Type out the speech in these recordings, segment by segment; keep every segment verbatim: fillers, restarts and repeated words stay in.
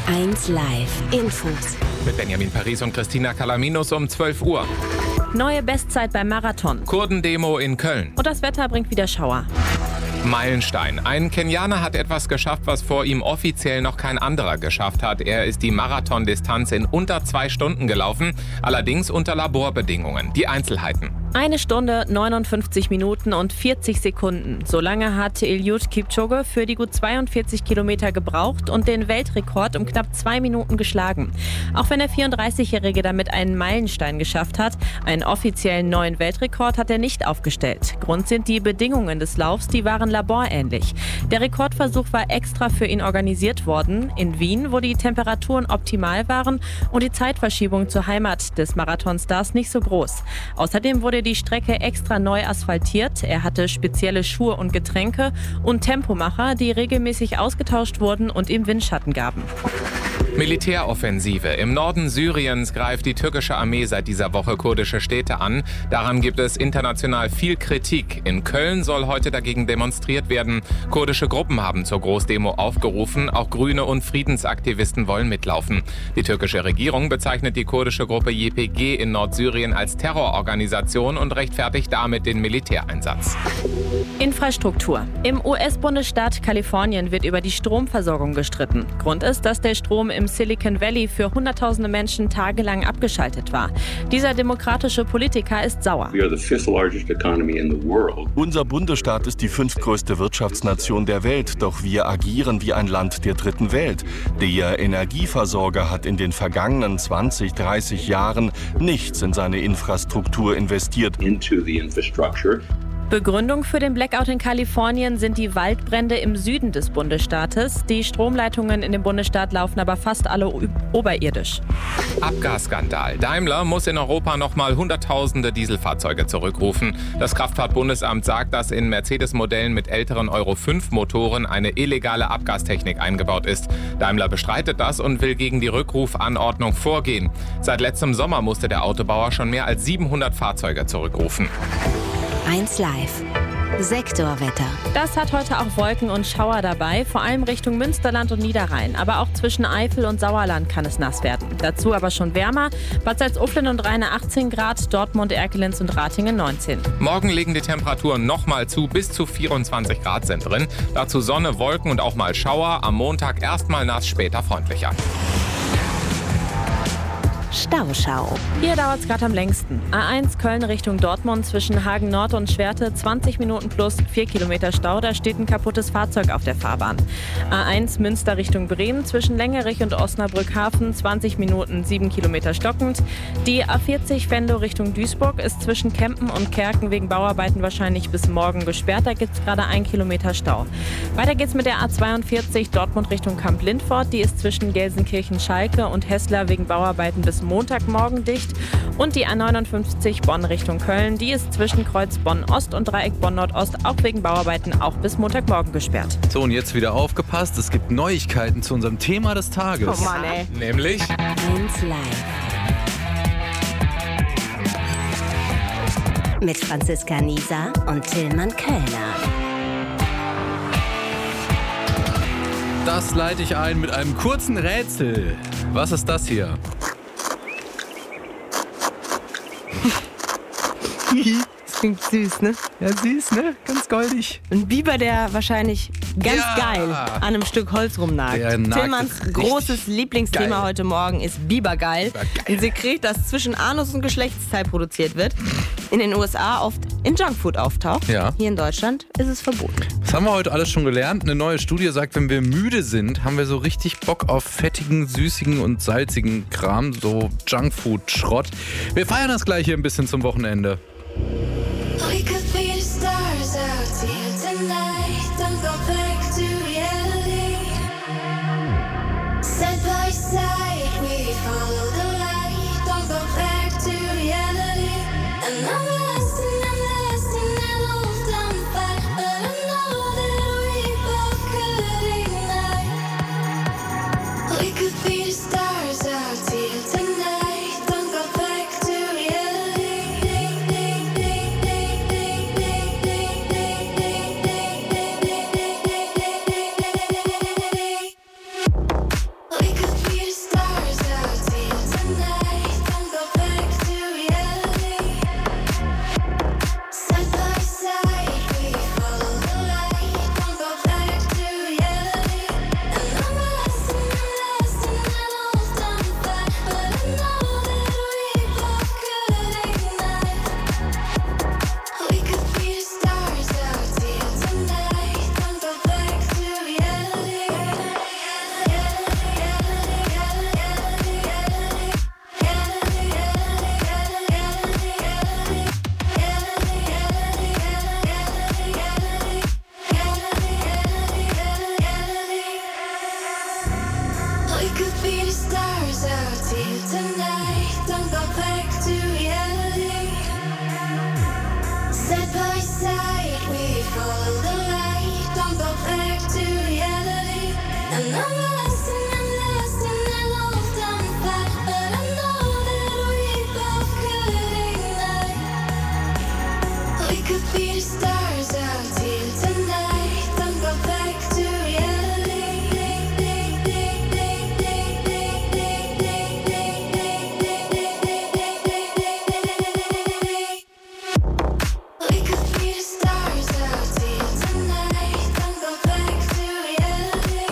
eins Live Infos. Mit Benjamin Paris und Christina Calaminus um zwölf Uhr. Neue Bestzeit beim Marathon. Kurdendemo in Köln. Und das Wetter bringt wieder Schauer. Meilenstein. Ein Kenianer hat etwas geschafft, was vor ihm offiziell noch kein anderer geschafft hat. Er ist die Marathondistanz in unter zwei Stunden gelaufen, allerdings unter Laborbedingungen. Die Einzelheiten. Eine Stunde, neunundfünfzig Minuten und vierzig Sekunden. So lange hat Eliud Kipchoge für die gut zweiundvierzig Kilometer gebraucht und den Weltrekord um knapp zwei Minuten geschlagen. Auch wenn der vierunddreißigjährige damit einen Meilenstein geschafft hat, einen offiziellen neuen Weltrekord hat er nicht aufgestellt. Grund sind die Bedingungen des Laufs, die waren laborähnlich. Der Rekordversuch war extra für ihn organisiert worden, in Wien, wo die Temperaturen optimal waren und die Zeitverschiebung zur Heimat des Marathonstars nicht so groß. Außerdem wurde die Strecke extra neu asphaltiert. Er hatte spezielle Schuhe und Getränke und Tempomacher, die regelmäßig ausgetauscht wurden und ihm Windschatten gaben. Militäroffensive. Im Norden Syriens greift die türkische Armee seit dieser Woche kurdische Städte an. Daran gibt es international viel Kritik. In Köln soll heute dagegen demonstriert werden. Kurdische Gruppen haben zur Großdemo aufgerufen. Auch Grüne und Friedensaktivisten wollen mitlaufen. Die türkische Regierung bezeichnet die kurdische Gruppe J P G in Nordsyrien als Terrororganisation und rechtfertigt damit den Militäreinsatz. Infrastruktur. Im U S-Bundesstaat Kalifornien wird über die Stromversorgung gestritten. Grund ist, dass der Strom im Silicon Valley für hunderttausende Menschen tagelang abgeschaltet war. Dieser demokratische Politiker ist sauer. We are the fifth largest economy in the world. Unser Bundesstaat ist die fünftgrößte Wirtschaftsnation der Welt, doch wir agieren wie ein Land der dritten Welt. Der Energieversorger hat in den vergangenen zwanzig, dreißig Jahren nichts in seine Infrastruktur investiert. Into the infrastructure. Begründung für den Blackout in Kalifornien sind die Waldbrände im Süden des Bundesstaates. Die Stromleitungen in dem Bundesstaat laufen aber fast alle oberirdisch. Abgasskandal. Daimler muss in Europa nochmal Hunderttausende Dieselfahrzeuge zurückrufen. Das Kraftfahrtbundesamt sagt, dass in Mercedes-Modellen mit älteren Euro fünf Motoren eine illegale Abgastechnik eingebaut ist. Daimler bestreitet das und will gegen die Rückrufanordnung vorgehen. Seit letztem Sommer musste der Autobauer schon mehr als siebenhundert Fahrzeuge zurückrufen. eins Live Sektorwetter. Das hat heute auch Wolken und Schauer dabei, vor allem Richtung Münsterland und Niederrhein. Aber auch zwischen Eifel und Sauerland kann es nass werden. Dazu aber schon wärmer. Bad Salzuflen und Rheine achtzehn Grad, Dortmund, Erkelenz und Ratingen neunzehn. Morgen legen die Temperaturen nochmal zu, bis zu vierundzwanzig Grad sind drin. Dazu Sonne, Wolken und auch mal Schauer. Am Montag erstmal nass, später freundlicher. Stauschau. Hier dauert es gerade am längsten. A eins Köln Richtung Dortmund zwischen Hagen Nord und Schwerte, zwanzig Minuten plus vier Kilometer Stau. Da steht ein kaputtes Fahrzeug auf der Fahrbahn. A eins Münster Richtung Bremen zwischen Längerich und Osnabrück-Hafen, zwanzig Minuten, sieben Kilometer stockend. Die A vierzig Venlo Richtung Duisburg ist zwischen Kempen und Kerken wegen Bauarbeiten wahrscheinlich bis morgen gesperrt. Da gibt es gerade ein Kilometer Stau. Weiter geht's mit der A zweiundvierzig Dortmund Richtung Kamp-Lindfort. Die ist zwischen Gelsenkirchen-Schalke und Hessler wegen Bauarbeiten bis Montagmorgen dicht. Und die A neunundfünfzig Bonn Richtung Köln, die ist zwischen Kreuz Bonn-Ost und Dreieck Bonn-Nordost auch wegen Bauarbeiten auch bis Montagmorgen gesperrt. So, und jetzt wieder aufgepasst, es gibt Neuigkeiten zu unserem Thema des Tages. Oh Mann, ey. Nämlich eins Live mit Franziska Nieser und Tillmann Kölner. Das leite ich ein mit einem kurzen Rätsel. Was ist das hier? Das klingt süß, ne? Ja, süß, ne? Ganz goldig. Ein Biber, der wahrscheinlich ganz Ja. geil an einem Stück Holz rumnagt. Der nagt Tillmanns richtig großes Lieblingsthema geil. heute Morgen ist Bibergeil. Bibergeil. Ein Sekret, das zwischen Anus und Geschlechtsteil produziert wird. In den U S A oft in Junkfood auftaucht. Ja. Hier in Deutschland ist es verboten. Was haben wir heute alles schon gelernt? Eine neue Studie sagt, wenn wir müde sind, haben wir so richtig Bock auf fettigen, süßigen und salzigen Kram, so Junkfood-Schrott. Wir feiern das gleich hier ein bisschen zum Wochenende. We could be the stars out here tonight. Don't go back to reality. Side by side, we follow the light. Don't go back to reality. And I'm lost and I'm lost in an old dumb fight. But I know that we both could ignite. We could be the stars out here tonight. Don't go back to reality. don't go back to reality. Side by side, we follow the light. Don't go back to reality. And I'm lost and I'm lost and I lost on fight, but I know that we both could ignite. We could be the stars out here tonight. Don't go back to reality. We could be the stars out here tonight. Don't go back to reality.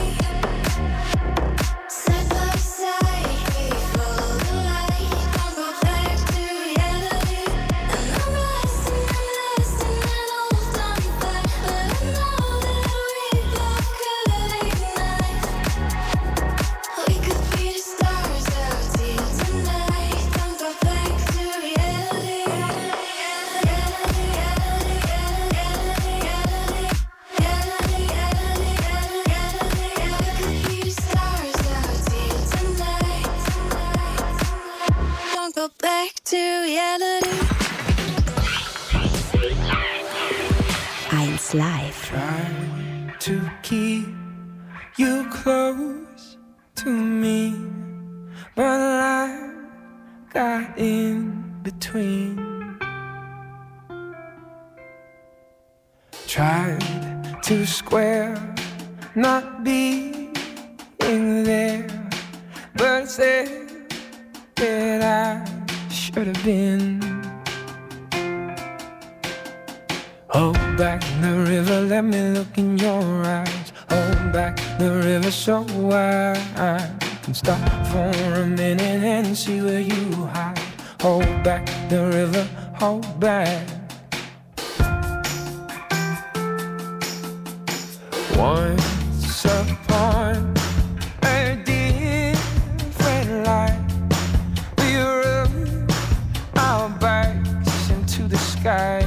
Side by side, we follow the light. Don't go back to reality. And I'm lost and I'm lost and I lost on fight, but I know that we both could ignite. We could be the stars out here tonight. Don't go back to reality. Don't go back to reality. eins Live. Try to keep you close to me, but I got in between. Tried to square not being there, but said that I should have been. Hold back the river, let me look in your eyes. Hold back the river so I can stop for a minute and see where you hide. Hold back the river, hold back. Once upon a different life, we rode our bikes into the sky.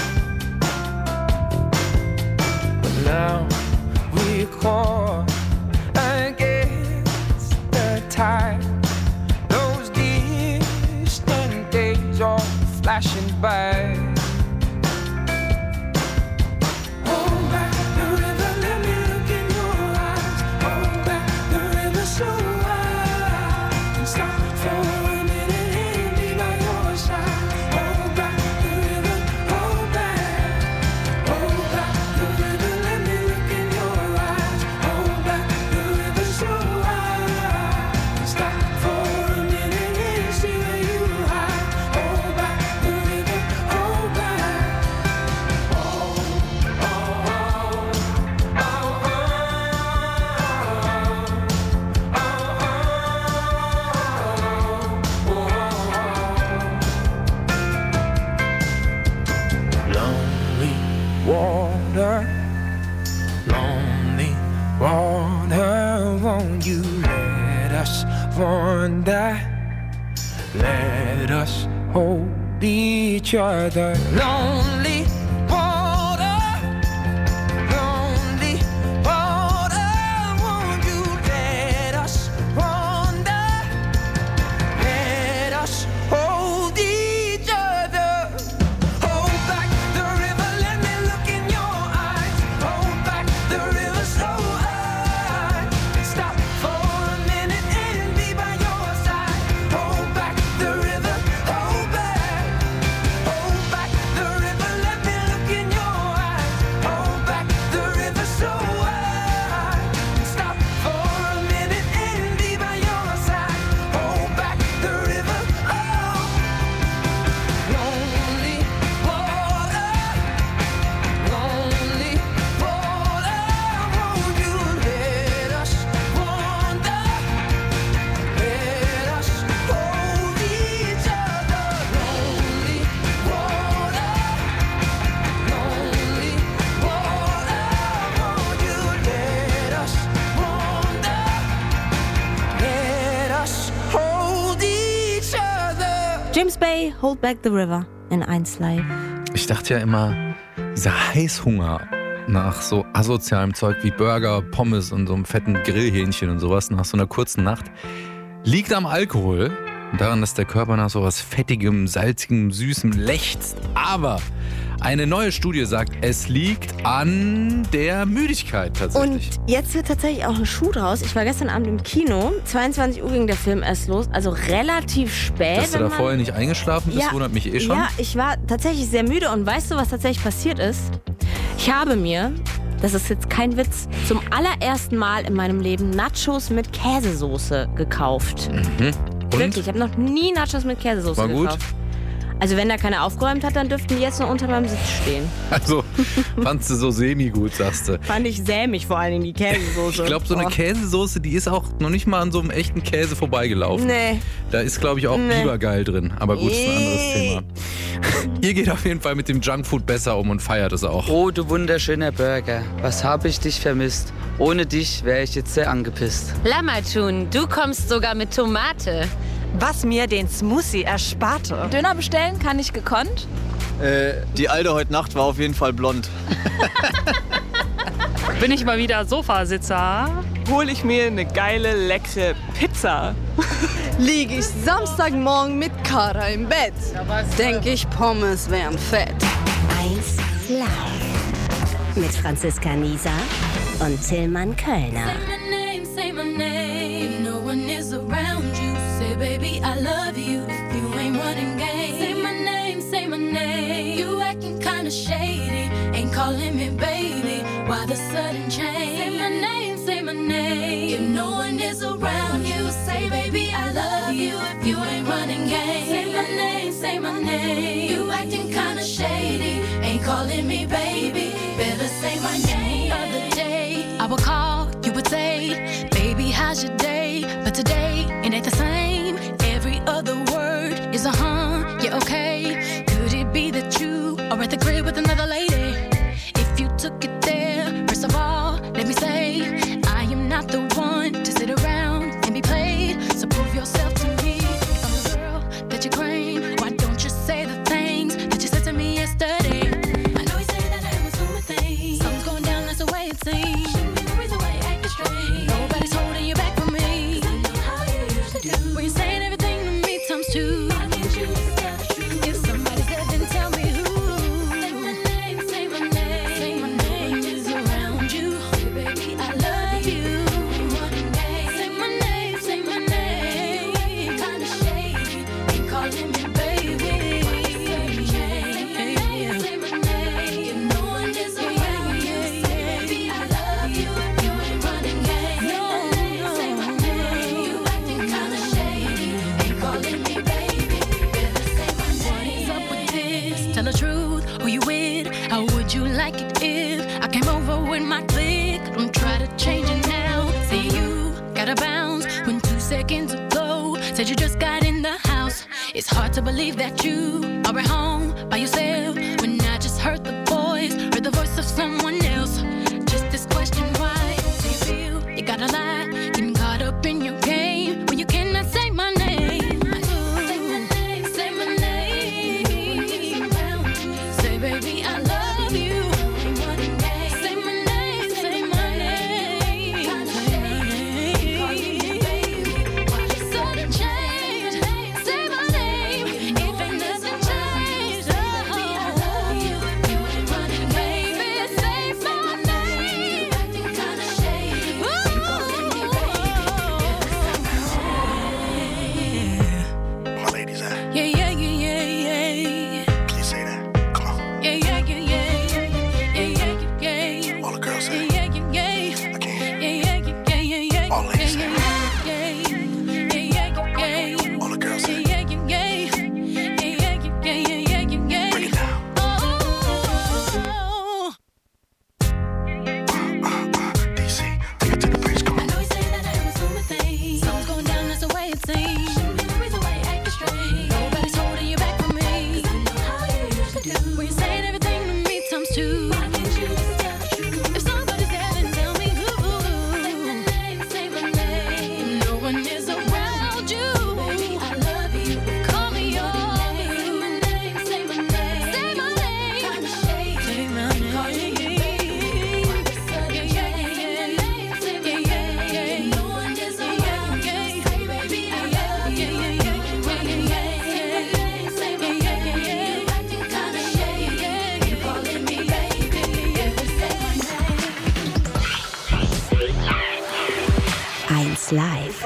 But now we caught against the tide. Those distant days all flashing by. Hold back the river, let me look in your eyes. Hold back the river so I can stop for a minute and be by your side. Hold back the river, hold back. Hold back the river, let me look in your eyes. Hold back the river so I can stop for a minute and see where you hide. Hold back the river, hold back. Oh, oh, oh, oh, Lonely water, lonely water, won't you let us wander? Let us hold each other. Lonely water, lonely water, won't you let us wander? Let us hold each other. Hold back the river, let me look in your eyes. Hold back the river so I can stop for a minute and be by your side. Hold back the river, hold back. Hold back the river, let me look in your eyes. Hold back the river so I can stop for a minute and be by your side. Hold back the river, oh. Lonely water, lonely water, won't you let us wander? Let us hold each other. Lonely water, lonely water, won't you let us wander? Let us hold each other. James Bay, Hold Back the River in eins Live. Ich dachte ja immer, dieser Heißhunger nach so asozialem Zeug wie Burger, Pommes und so einem fetten Grillhähnchen und sowas nach so einer kurzen Nacht liegt am Alkohol. und daran, dass der Körper nach so was Fettigem, Salzigem, Süßem lechzt. Aber eine neue Studie sagt, es liegt an der Müdigkeit tatsächlich. Und jetzt wird tatsächlich auch ein Schuh draus. Ich war gestern Abend im Kino. zweiundzwanzig Uhr ging der Film erst los. Also relativ spät. Dass du da vorher nicht eingeschlafen bist, ja, wundert mich eh schon. Ja, ich war tatsächlich sehr müde. Und weißt du, was tatsächlich passiert ist? Ich habe mir, das ist jetzt kein Witz, zum allerersten Mal in meinem Leben Nachos mit Käsesoße gekauft. Mhm. Und? Wirklich, ich habe noch nie Nachos mit Käsesoße War gut? gekauft. Also wenn da keiner aufgeräumt hat, dann dürften die jetzt noch unter meinem Sitz stehen. Also, fandst du so semi-gut, sagst du. Fand ich sämig, vor allen Dingen die Käsesoße. Ich glaube, so eine Oh. Käsesoße, die ist auch noch nicht mal an so einem echten Käse vorbeigelaufen. Nee. Da ist, glaube ich, auch Nee. Bibergeil drin. Aber gut, ist ein anderes Thema. Ihr geht auf jeden Fall mit dem Junkfood besser um und feiert es auch. Oh, du wunderschöner Burger. Was habe ich dich vermisst? Ohne dich wäre ich jetzt sehr angepisst. Lammertun, du kommst sogar mit Tomate. Was mir den Smoothie ersparte. Döner bestellen kann ich gekonnt. Äh, die Alte heute Nacht war auf jeden Fall blond. Bin ich mal wieder Sofasitzer, hole ich mir eine geile, leckere Pizza. Liege ich Samstagmorgen mit Kara im Bett. Denke ich, Pommes wären fett. eins Live mit Franziska Nieser und Tillmann Kölner. Say my name, if no one is around you. Say, baby, I love you if you ain't running game. Say my name, say my name. You acting kinda shady, ain't calling me baby. Why the sudden change? Say my name, say my name. If no one is around you, say, baby, I love you if you ain't running game. Say my name, say my name. You acting kinda shady, ain't calling me baby. Better say my name. Other day, I would call, you would say, baby, how's your day? But today, it ain't the same. Every other word is a huh, yeah, okay. Could it be that you are at the crib with another lady? If you took it there, first of all, let me say, I am not the one to sit around and be played. So prove yourself to me. If I'm the girl that you claim, why don't you say the things that you said to me yesterday? I know you say that I am assuming things. Something's going down, that's the way it seems. Shouldn't be the reason why you're acting strange. Nobody's holding you back from me. 'Cause I know how you used to do. When you're saying everything to me times two. Why can't you just tell the truth? If somebody's dead, then tell me who. Say my name, say my name. Say my name is around you. Say, baby, I love you. Say my name, say my name. Kinda shady, ain't calling me baby. Say my name, say my name. If no one is around you, say, baby, I love you. If you ain't running game. Say my name, you acting kinda shady, ain't calling me baby. Better say my name. What's up with this? Tell the truth, who you with? How would you like it if I came over with my clique? Don't try to change it now. Say you gotta bounce when two seconds ago said you just got in the house. It's hard to believe that you are at home by yourself when I just heard the voice, heard the voice of someone else. Just this question, why do you feel you gotta lie? Getting caught up in your game when you cannot say my name. Say my name, say my name. Say, baby, I love you. Say my name, say my name. Sudden change. Say my name. If it doesn't change, oh, I love you. You ain't running, baby. Say my name. Acting kinda shady. My ladies at? Yeah, yeah, yeah, yeah, yeah. Can you say that? Come on. Yeah, yeah, yeah, yeah, yeah, yeah, yeah, yeah. All the girls say Yeah, yeah, yeah, yeah. I can't. Yeah, yeah, yeah, yeah, yeah, yeah. All the ladies say Yeah, yeah, yeah, yeah, yeah. All the girls say Yeah, yeah, yeah, yeah. Yeah, yeah, yeah, yeah, yeah, yeah. Break it down. Oh. D C, take it to the bridge. Come I on. know you say that I am assuming things. Something's going down, that's the way it seems. Shouldn't be the reason why you're acting strange. Nobody's holding you back from me. 'Cause I know how you used to do. When you're saying everything to me times two. Why can't you just tell the truth? If somebody's there, then tell me who. Say my name, say my name. eins Live.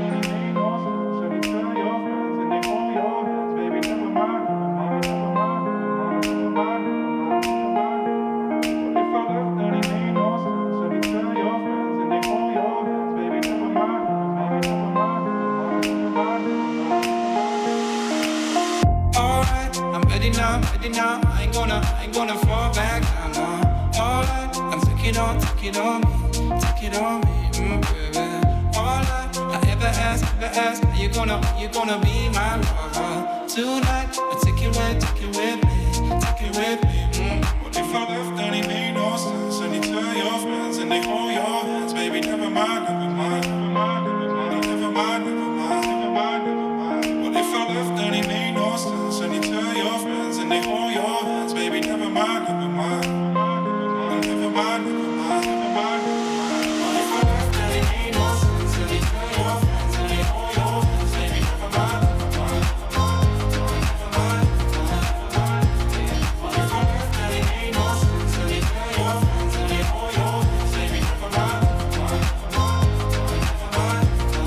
Now, ready now, I ain't gonna, I ain't gonna fall back down now. All I, I'm take it on, take it on me, take it on me, mm, baby. All I, I ever ask, ever ask, are you gonna, are you gonna be my lover tonight? But take it with, take it with me, take it with me. Mm. What if I left? Then it made no sense. And you tell your friends and they hold your hands, baby. Never mind, never mind, never mind, never mind, never mind, never mind, never mind, never mind. What if I left? Then it made no sense. And you tell your friends. And they hold your hands, baby, never mind, never mind, never mind, never mind, never mind. What if I left, then it ain't no sense. And they tell your friends, and they hold your hands, baby, never mind, never mind, never mind, never mind. What if I left, then it ain't no sense. And they tell your friends, and they hold your hands, baby, never mind, never mind,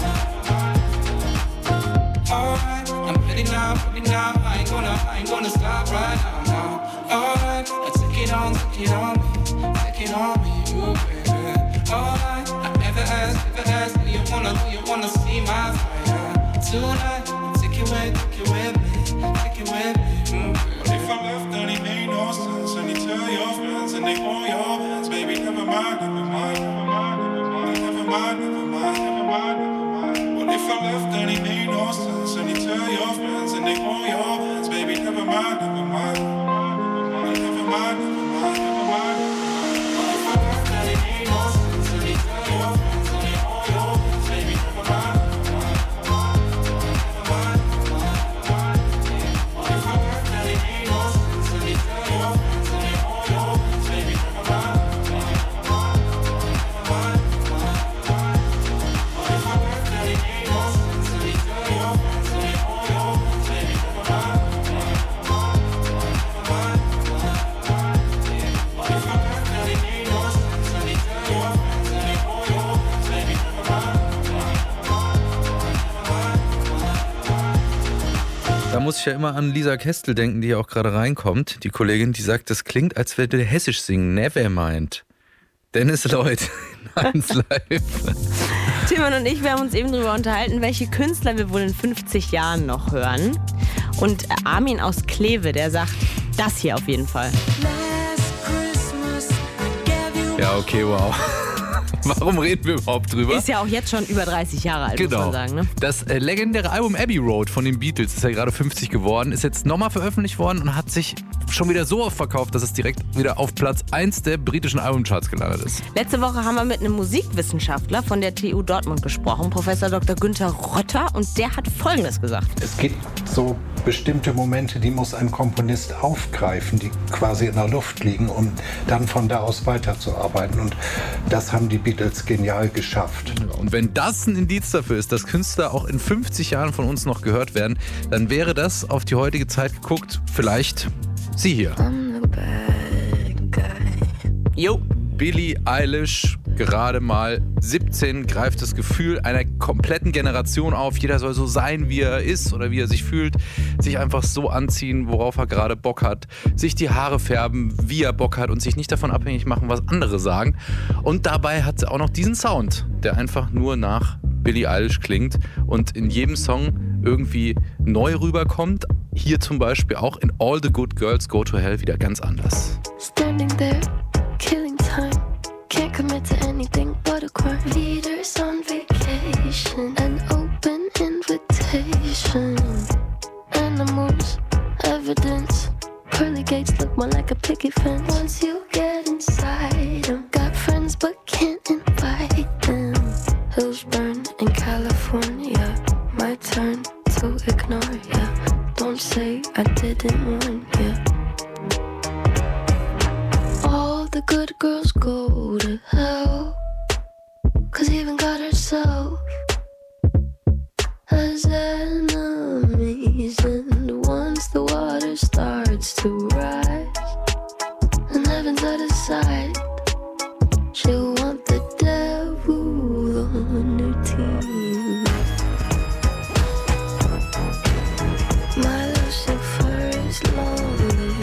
never mind. Alright, I'm ready now, ready now. I ain't gonna, I ain't gonna stop right now, now. Alright, take it on, take it on me, take it on me, ooh, baby. Alright, I never asked, never asked, do you wanna, do you wanna see my fire tonight? Take it with, take it with me, take it with me, mm, baby. What if I left, then it made no sense. And you tell your friends, and they hold your hands, baby, never mind, never mind, never mind, never mind, never mind, never mind, never mind, never mind. What if I left, then it made no sense. And you tell your friends, and they hold your hands, baby, never mind, never mind, never mind, never mind, never mind. What if I left, then it made no sense. And you tell your friends, and they hold your hands, baby, never mind, never mind, never mind, never mind. What if I left, then it made no sense. And you tell your friends, and they hold your hands, baby, never mind, never mind, never mind, never mind. What if I left, then it made no sense. And you tell your friends, and they hold your hands, baby, never mind. Da muss ich ja immer an Lisa Kestel denken, die ja auch gerade reinkommt. Die Kollegin, die sagt, das klingt, als würde der Hessisch singen. Nevermind. Dennis Lloyd, eins Live. Tillmann und ich, wir haben uns eben darüber unterhalten, welche Künstler wir wohl in fünfzig Jahren noch hören. Und Armin aus Kleve, der sagt, das hier auf jeden Fall. Ja, okay, wow. Warum reden wir überhaupt drüber? Ist ja auch jetzt schon über dreißig Jahre alt, genau. muss man sagen. Ne? Das äh, legendäre Album Abbey Road von den Beatles ist ja gerade fünfzig geworden, ist jetzt nochmal veröffentlicht worden und hat sich schon wieder so oft verkauft, dass es direkt wieder auf Platz eins der britischen Albumcharts gelandet ist. Letzte Woche haben wir mit einem Musikwissenschaftler von der T U Dortmund gesprochen, Professor Doktor Günther Rotter, und der hat Folgendes gesagt. Es gibt so bestimmte Momente, die muss ein Komponist aufgreifen, die quasi in der Luft liegen, um dann von da aus weiterzuarbeiten. Und das haben die Beatles genial geschafft. Und wenn das ein Indiz dafür ist, dass Künstler auch in fünfzig Jahren von uns noch gehört werden, dann wäre das auf die heutige Zeit geguckt vielleicht sie hier. Jo. Billie Eilish, gerade mal siebzehn, greift das Gefühl einer kompletten Generation auf. Jeder soll so sein, wie er ist oder wie er sich fühlt. Sich einfach so anziehen, worauf er gerade Bock hat. Sich die Haare färben, wie er Bock hat und sich nicht davon abhängig machen, was andere sagen. Und dabei hat sie auch noch diesen Sound, der einfach nur nach Billie Eilish klingt und in jedem Song irgendwie neu rüberkommt. Hier zum Beispiel auch in All the Good Girls Go to Hell wieder ganz anders. Standing there, killing time. Can't commit to anything but a crime. Leaders on vacation, an open invitation. Animals, evidence. Pearly gates look more like a picket fence. Once you get inside them, got friends but can't invite them. Hills burn in California. My turn to ignore ya. Don't say I didn't warn ya. All the good girls go to hell, 'cause even God herself has enemies. And once the water starts to rise and heaven's out of sight, she'll want the devil on her team. My Lucifer is lonely.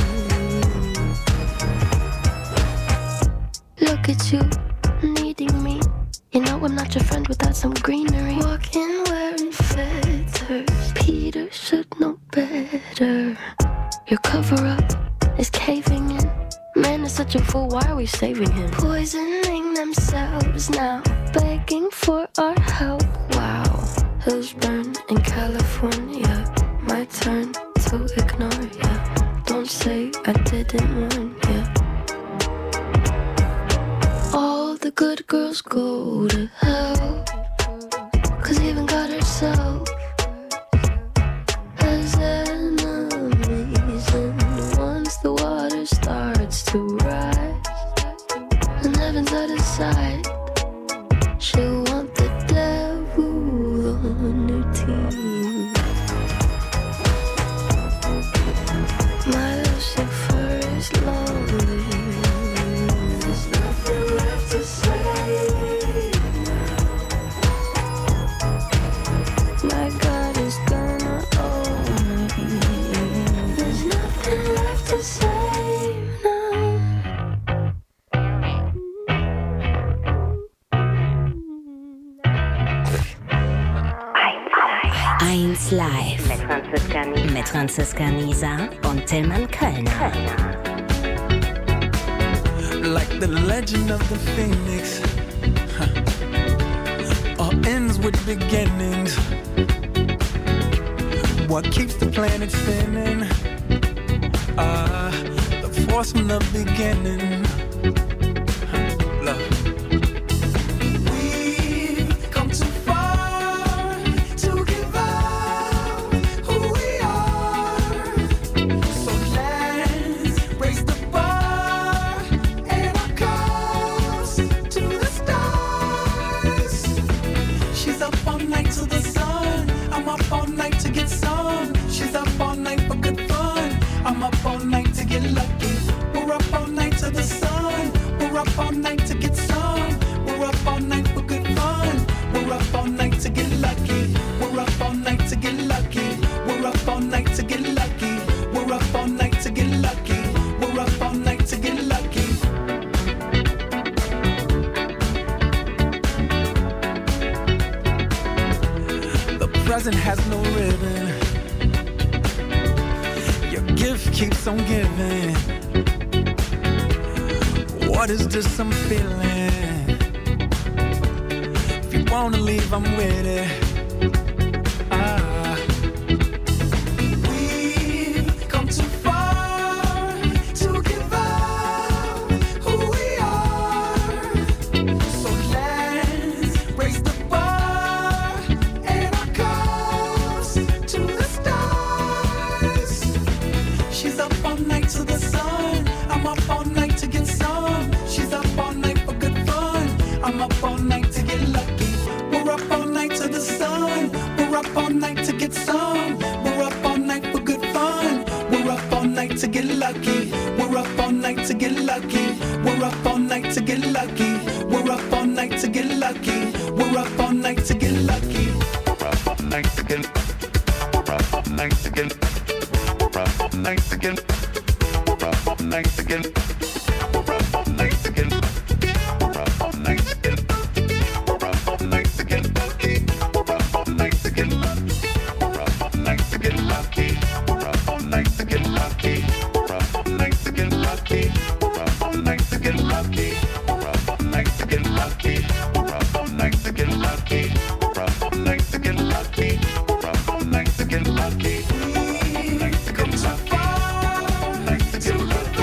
Look at you, needing me. You know I'm not your friend without some greenery. Walking wearing feathers. Peter should know better. Your cover-up is caving in. Man is such a fool, why are we saving him? Poisoning themselves now, begging for our help. Wow, hills burn in California. My turn to ignore ya. Don't say I didn't warn ya. All the good girls go to hell, 'cause even God herself has enemies. And once the water starts to rise and heaven's out of sight, she'll want the devil on her team. My Lucifer is lonely. There's nothing left to say. My God is gonna own me. There's nothing left to say now. eins Live mit Franziska, mit Franziska Nisa und Tillmann Kölner. Like the legend of the phoenix, huh. All ends with beginnings. What keeps the planet spinning? Ah, uh, the force from the beginning. Huh. Love. We've come too far to give up who we are. So let's raise the bar and our cups to the stars. She's up all night to the sun. I'm up all night to get some. She's up all night for good fun. I'm up all night to get lucky. We're up all night to the sun. We're up all night to get some. We're up all night for good fun. We're up all night to get lucky. We're up all night to get lucky. We're up all night to get lucky. We're up all night to get lucky. We're up all night to get lucky. The present has no ribbon. Your gift keeps on giving. What is this I'm feeling? If you wanna leave, I'm with it. Ah. We've come too far to give up who we are. So let's raise the bar and our cups to the stars. She's up all night to the sun. I'm up all night to get some. She's up all night for good fun. I'm up all night to get lucky. We're up all night to the sun. We're up all night to get some. We're up all night for good fun. We're up all night to get lucky. We're up all night to get lucky. We're up all night to get lucky. We're up all night to get lucky. We're up all night to get lucky. We're up all night to get. We're up all night to get. We're up all night to get. We're up all night to get. We're up all night to get. We're up all night to get. We're up all night to get lucky. We're up all night to get lucky. We're up all night to get lucky. We're up all night to get lucky. We're up all night to get lucky. We're up all night to get lucky. We're up all night to get lucky. We're up all night to get lucky. We're up all night to get lucky. We're up all night to get lucky. Come too far to give up.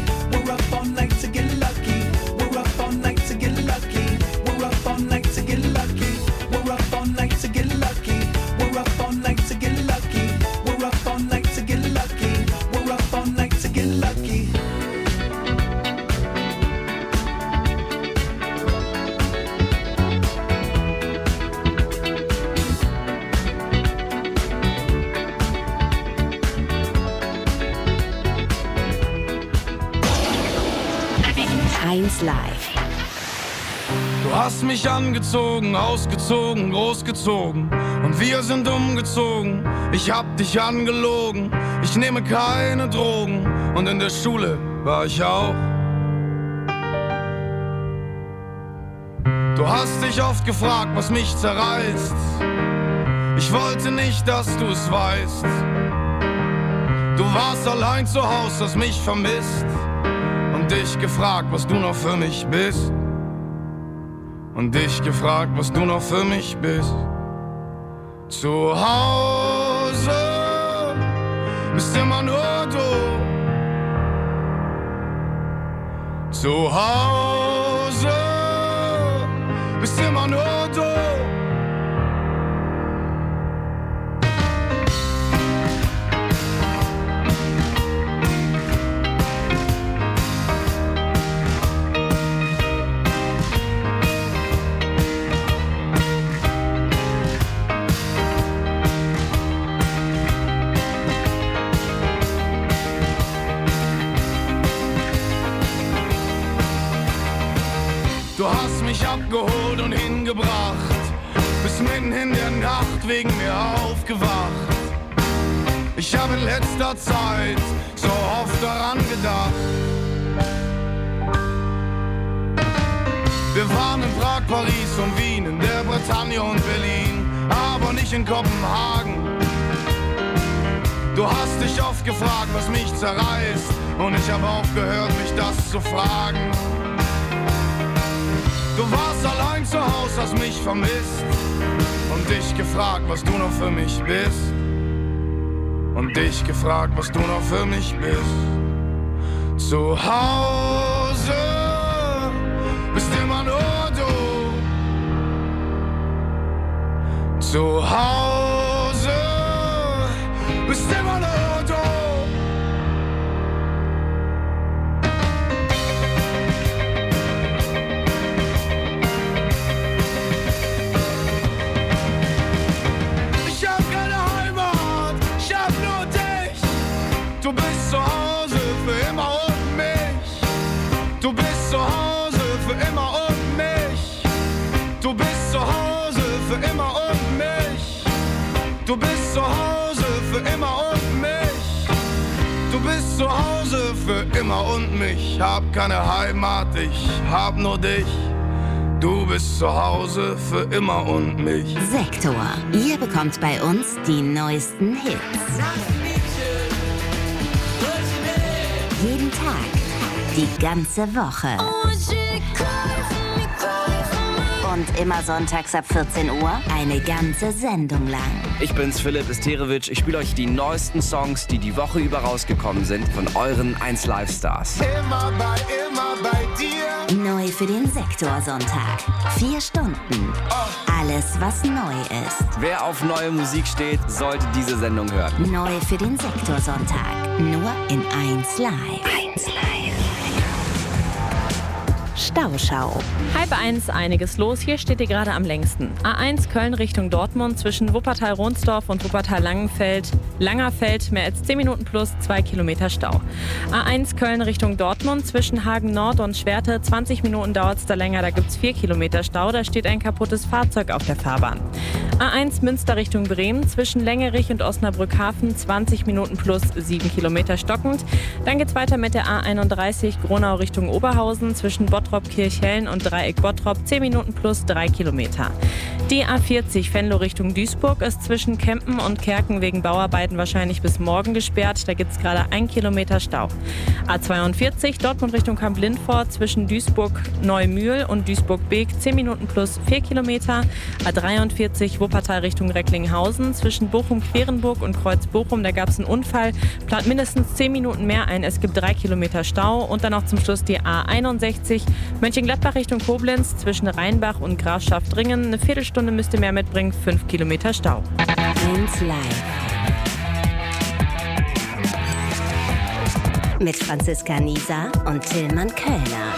To get lucky, we're up all night to get lucky. We're up all night to get lucky. eins Live. Du hast mich angezogen, ausgezogen, großgezogen und wir sind umgezogen. Ich hab dich angelogen, ich nehme keine Drogen und in der Schule war ich auch. Du hast dich oft gefragt, was mich zerreißt. Ich wollte nicht, dass du es weißt. Du warst allein zu Haus, hast mich vermisst und dich gefragt, was du noch für mich bist. Und dich gefragt, was du noch für mich bist. Zu Hause bist immer nur du. Zu Hause bist immer nur du. Du hast mich abgeholt und hingebracht, bist mitten in der Nacht wegen mir aufgewacht. Ich habe in letzter Zeit so oft daran gedacht. Wir waren in Prag, Paris und Wien, in der Bretagne und Berlin, aber nicht in Kopenhagen. Du hast dich oft gefragt, was mich zerreißt, und ich habe aufgehört, mich das zu fragen. Du warst allein zu Haus, hast mich vermisst und dich gefragt, was du noch für mich bist. Und dich gefragt, was du noch für mich bist. Zu Hause bist immer nur du. Zu Hause bist immer nur du. Du bist zu Hause für immer und mich. Du bist zu Hause für immer und mich. Du bist zu Hause für immer und mich. Du bist zu Hause für immer und mich. Du bist zu Hause für immer und mich. Hab keine Heimat, ich hab nur dich. Du bist zu Hause für immer und mich. Sektor. Ihr bekommt bei uns die neuesten Hits. Jeden Tag, die ganze Woche. Und immer sonntags ab vierzehn Uhr eine ganze Sendung lang. Ich bin's, Philipp Isterewitsch. Ich spiele euch die neuesten Songs, die die Woche über rausgekommen sind, von euren eins Live Stars. Immer bei, immer bei dir. Neu für den Sektorsonntag. Vier Stunden. Alles, was neu ist. Wer auf neue Musik steht, sollte diese Sendung hören. Neu für den Sektorsonntag. Nur in eins Live. eins Live. Stauschau. Halb eins, einiges los. Hier steht ihr gerade am längsten. A eins Köln Richtung Dortmund zwischen Wuppertal-Ronsdorf und Wuppertal-Langenfeld. Langerfeld mehr als zehn Minuten plus zwei Kilometer Stau. A eins Köln Richtung Dortmund zwischen Hagen Nord und Schwerte. zwanzig Minuten dauert es da länger, da gibt es vier Kilometer Stau. Da steht ein kaputtes Fahrzeug auf der Fahrbahn. A eins Münster Richtung Bremen zwischen Längerich und Osnabrück-Hafen. zwanzig Minuten plus sieben Kilometer stockend. Dann geht's weiter mit der A einunddreißig Gronau Richtung Oberhausen zwischen Bottrop-Kirchhellen und Dreieck Bottrop. zehn Minuten plus drei Kilometer. Die A vierzig Venlo Richtung Duisburg ist zwischen Kempen und Kerken wegen Bauarbeiten wahrscheinlich bis morgen gesperrt. Da gibt es gerade ein Kilometer Stau. A zweiundvierzig Dortmund Richtung Kamp-Lindfort zwischen Duisburg-Neumühl und Duisburg-Beek. zehn Minuten plus vier Kilometer. A dreiundvierzig Wuppertal Richtung Recklinghausen zwischen Bochum-Querenburg und Kreuz-Bochum. Da gab es einen Unfall. Plant mindestens zehn Minuten mehr ein. Es gibt drei Kilometer Stau. Und dann noch zum Schluss die A einundsechzig Mönchengladbach Richtung Koblenz zwischen Rheinbach und Grafschaft-Ringen. Eine Viertelstunde müsst ihr mehr mitbringen. fünf Kilometer Stau. eins Live. Mit Franziska Nieser und Tillmann Kölner.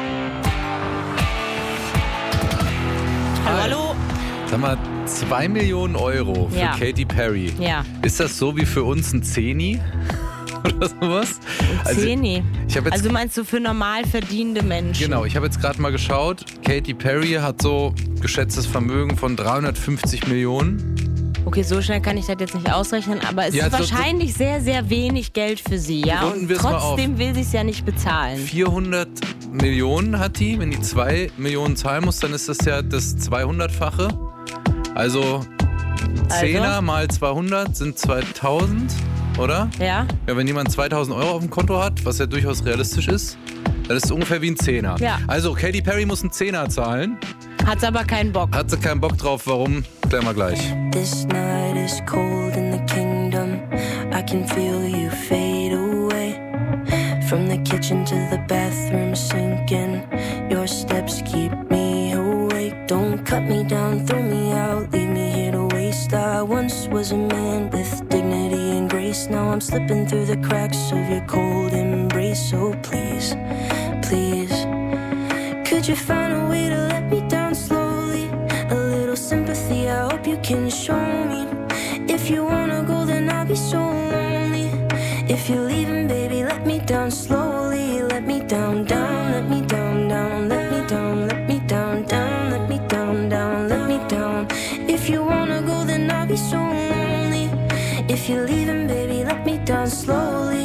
Hallo, hallo. Sag mal, zwei Millionen Euro für Ja. Katy Perry. Ja. Ist das so wie für uns ein Zehni? Oder sowas? Also, Zehni. ich hab jetzt- also meinst du für normal verdienende Menschen? Genau, ich habe jetzt gerade mal geschaut. Katy Perry hat so geschätztes Vermögen von dreihundertfünfzig Millionen. Okay, so schnell kann ich das jetzt nicht ausrechnen, aber es Ja, ist so- wahrscheinlich sehr, sehr wenig Geld für sie, ja? Runden Und wir's mal auf. trotzdem will sie es ja nicht bezahlen. vierhundert Millionen hat die. Wenn die zwei Millionen zahlen muss, dann ist das ja das zweihundertfache. Also Zehner Also? mal zweihundert sind zweitausend, oder? Ja. Ja, wenn jemand zweitausend Euro auf dem Konto hat, was ja durchaus realistisch ist, dann ist es ungefähr wie ein Zehner. Ja. Also Katy Perry muss einen Zehner zahlen. Hat sie aber keinen Bock. Hat sie keinen Bock drauf, warum? Klären wir gleich. This night is cold in the kingdom. I can feel you fade away. From the kitchen to the bathroom sinking. Your steps keep me awake. Don't cut me down, throw me out, leave me here to waste. I once was a man with dignity and grace. Now I'm slipping through the cracks of your cold embrace. So please, please, could you find a way to let me down slowly? A little sympathy, I hope you can show me. If you wanna go, then I'll be so lonely. If you're leaving, baby, let me down slowly. Let me down, down, let me down, down, let me down, let me down, down, let me down, down, let me down. If you wanna go, then I'll be so lonely. If you're leaving, baby, let me down slowly.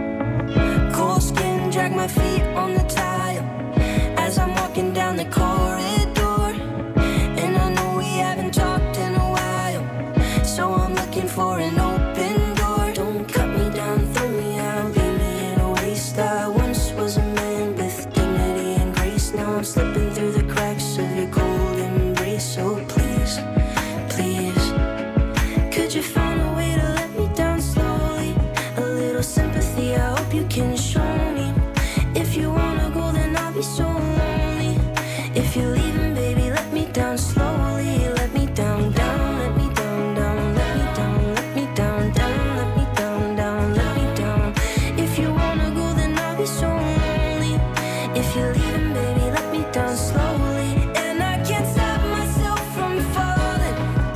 Cold skin, drag my feet on the tile as I'm walking down the corridor. And I know we haven't talked in a while, so I'm looking for an open door. Don't cut me down, throw me out, leave me in a waste. I once was a man with dignity and grace. Now I'm slipping through the cracks of your cold embrace. So please, please, could you find a way to let me down slowly? A little sympathy, I hope you can show me. If you wanna go, then I'll be so lonely. If you're leaving, baby, let me down slowly. Let me down, down, let me down, down, let me down, let me down, down, let me down, down, let me down. If you wanna go, then I'll be so lonely. If you're leaving, baby, let me down slowly. And I can't stop myself from falling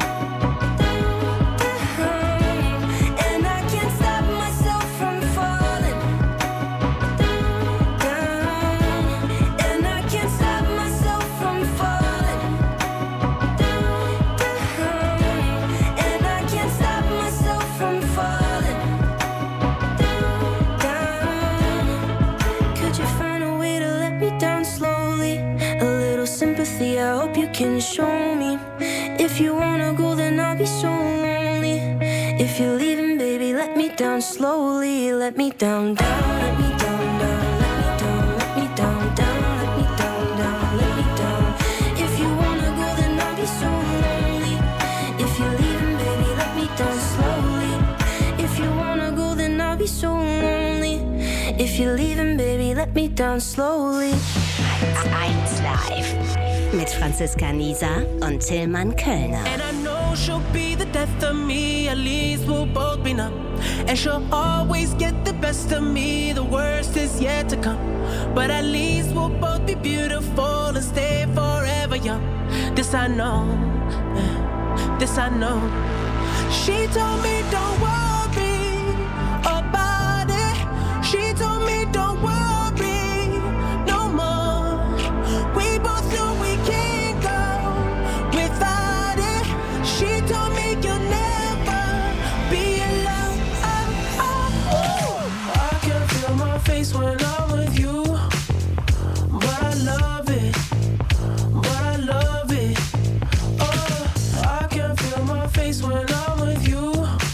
down. And I can't stop myself from falling down. And I can't stop myself from falling down. And I can't stop myself from falling down. Could you find a way to let me down slowly? A little sympathy, I hope you can show me. If you wanna go, then I'll be so lonely. If you're leaving, baby, let me down slowly. Let me down, down, let me down, down, let me down, let me down, down, let me down, down, let me down. If you wanna go, then I'll be so lonely. If you're leaving, baby, let me down slowly. If you wanna go, then I'll be so lonely. If you're leaving, baby, let me down slowly. eins Live mit Franziska Nieser und Tillmann Kölner. And I know she'll be the death of me, at least we'll both be numb. And she'll always get the best of me, the worst is yet to come. But at least we'll both be beautiful and stay forever young. This I know, this I know. She told me don't worry about it. She told me don't worry no more. We both know we can't go without it. She told me you'll never be alone. Oh, oh, oh. I can feel my face when I'm with you, but I love it, but I love it. Oh, I can feel my face when I'm with you,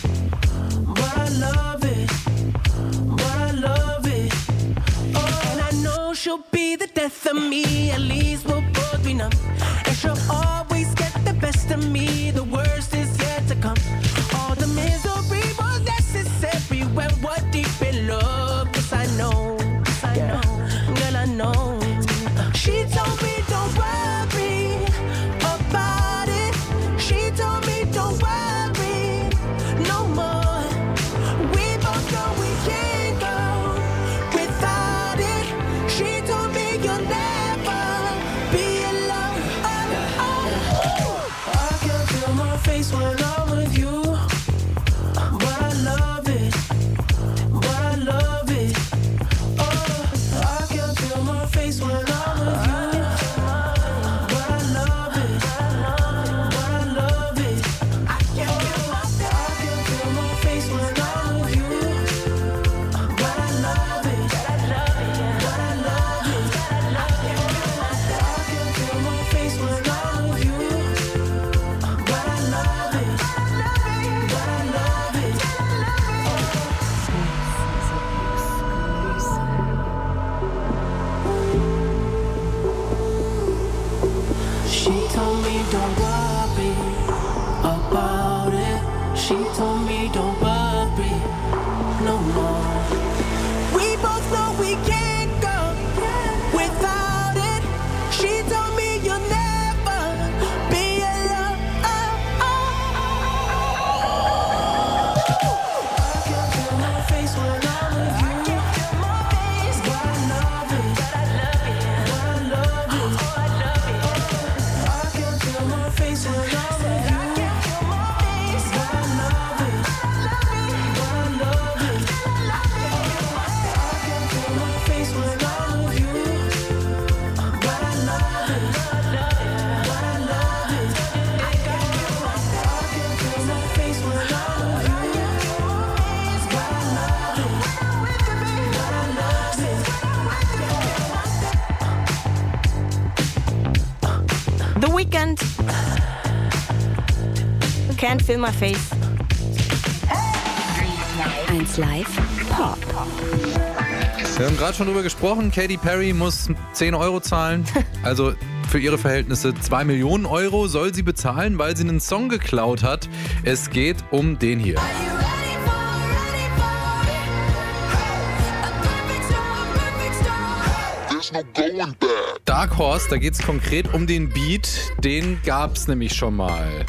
but I love it, but I love it. Oh, and I know she'll be the death of me, at least we'll both be numb. And she'll always get the best of me, the worst is yet to come. All the misery was necessary when we're deep in love. Yes, I know, yes, I know, girl, I know. She told me don't worry about it. She told me don't worry no more. We both know we can't go without it. She told me you'll never be alone. Oh, oh, oh. I can feel my face when I'm with you, She told me don't worry about it. She told me don't worry no more. We both know we can't go without it. She told me you'll never be alone. I can feel my face when I'm with you. But I love it. But I love it. I can feel my face when I'm with you. But I love it. But I love it. I can feel my face when I'm with you. But I love it. But I love it. I can feel my face when I'm with you. But I love it. But I love it. The Weeknd. Can't feel my face. eins Live Pop. Wir haben gerade schon drüber gesprochen, Katy Perry muss zehn Euro zahlen. Also für ihre Verhältnisse zwei Millionen Euro soll sie bezahlen, weil sie einen Song geklaut hat. Es geht um den hier. Dark Horse, da geht es konkret um den Beat. Den gab's nämlich schon mal.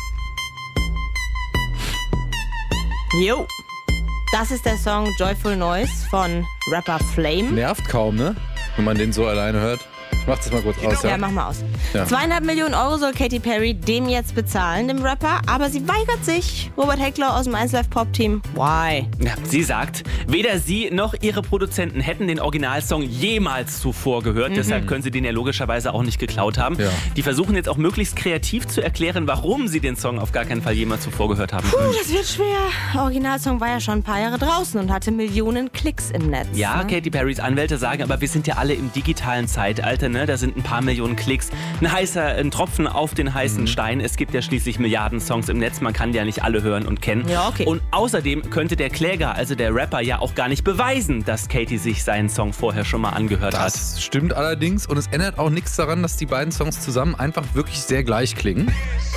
Jo. Das ist der Song Joyful Noise von Rapper Flame. Nervt kaum, ne? Wenn man den so alleine hört. Ich mach das mal kurz aus. Ja, Ja, mach mal aus. Ja. Zweieinhalb Millionen Euro soll Katy Perry dem jetzt bezahlen, dem Rapper, aber sie weigert sich. Robert Heckler aus dem eins Live Pop Team. Why? Ja, sie sagt, weder sie noch ihre Produzenten hätten den Originalsong jemals zuvor gehört. Mhm. Deshalb können sie den ja logischerweise auch nicht geklaut haben. Ja. Die versuchen jetzt auch möglichst kreativ zu erklären, warum sie den Song auf gar keinen Fall jemals zuvor gehört haben. Puh, das wird schwer. Der Originalsong war ja schon ein paar Jahre draußen und hatte Millionen Klicks im Netz. Ja, ne? Katy Perrys Anwälte sagen, aber wir sind ja alle im digitalen Zeitalter, ne? Da sind ein paar Millionen Klicks. Ein heißer, ein Tropfen auf den heißen Mhm. Stein. Es gibt ja schließlich Milliarden Songs im Netz, man kann ja nicht alle hören und kennen. Ja, okay. Und außerdem könnte der Kläger, also der Rapper, ja auch gar nicht beweisen, dass Katy sich seinen Song vorher schon mal angehört hat. Das stimmt allerdings und es ändert auch nichts daran, dass die beiden Songs zusammen einfach wirklich sehr gleich klingen.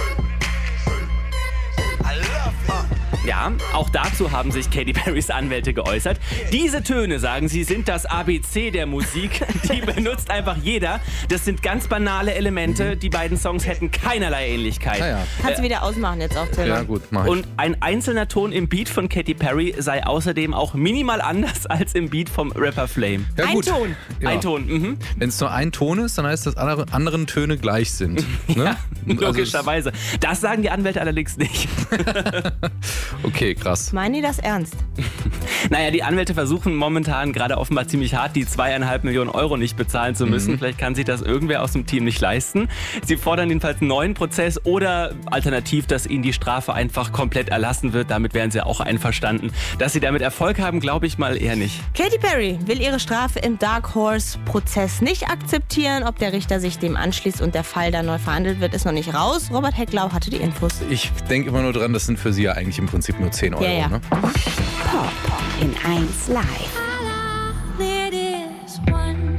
Ja, auch dazu haben sich Katy Perrys Anwälte geäußert. Diese Töne, sagen sie, sind das A B C der Musik. Die benutzt einfach jeder. Das sind ganz banale Elemente. Die beiden Songs hätten keinerlei Ähnlichkeit. Ah ja. Kannst du wieder ausmachen jetzt auch, Tillmann. Ja gut, mach ich. Und ein einzelner Ton im Beat von Katy Perry sei außerdem auch minimal anders als im Beat vom Rapper Flame. Ja, ein gut. Ton. Ja. Ein Ton. Mhm. Wenn es nur ein Ton ist, dann heißt das, alle anderen Töne gleich sind. Ne? Logischerweise. Das sagen die Anwälte allerdings nicht. Okay, krass. Meinen die das ernst? Naja, die Anwälte versuchen momentan gerade offenbar ziemlich hart, die zweieinhalb Millionen Euro nicht bezahlen zu müssen. Mhm. Vielleicht kann sich das irgendwer aus dem Team nicht leisten. Sie fordern jedenfalls einen neuen Prozess oder alternativ, dass ihnen die Strafe einfach komplett erlassen wird. Damit wären sie auch einverstanden. Dass sie damit Erfolg haben, glaube ich mal eher nicht. Katy Perry will ihre Strafe im Dark Horse Prozess nicht akzeptieren. Ob der Richter sich dem anschließt und der Fall dann neu verhandelt wird, ist noch nicht raus. Robert Hecklau hatte die Infos. Ich denke immer nur dran, das sind für sie ja eigentlich im Prinzip nur zehn Euro. Ja, ja. Ne? Pop in eins Live. It is one.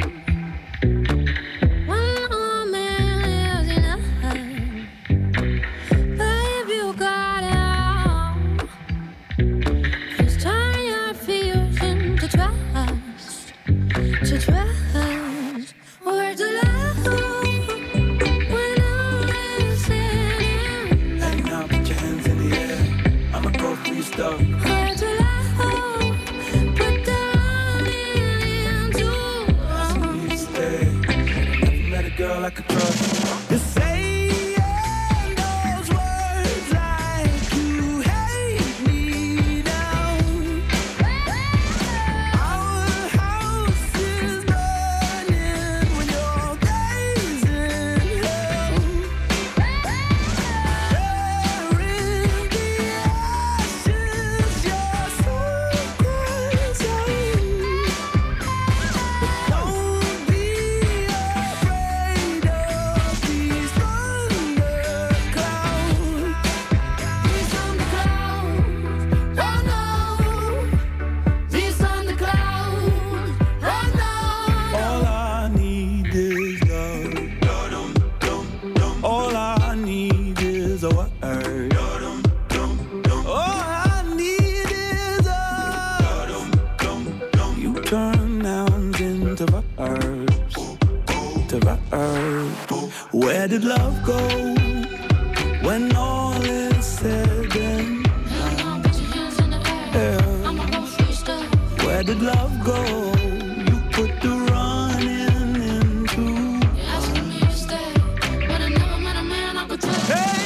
One more man lives in a Babe, you got it all. Just turn your fears into trust. To trust. Where to love when I'm listening. And now put your hands in the air. I'ma go free stuff. Where to love, put the money into. I need to stay. Never met a girl like a trust. You're saying those words like you hate me now. Our house is burning when your days in hell. There in the ashes is a word. All I need is a. You turn nouns into verbs, to verbs. Where did love go when all is said and done? Yeah. Where did love go? You put the running into. Hey!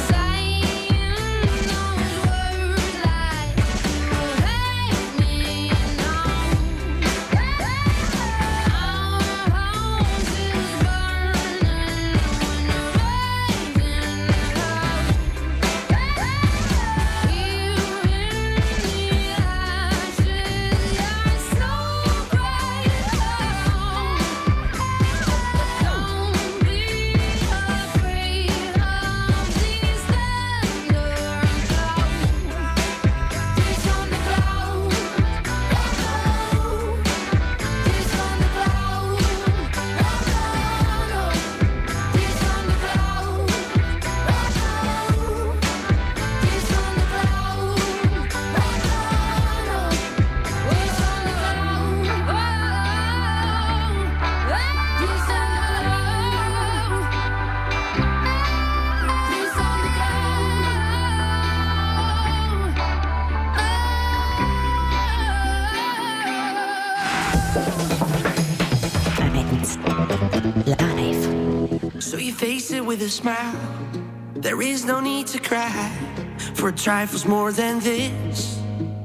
So you face it with a smile. There is no need to cry, for it trifles more than this.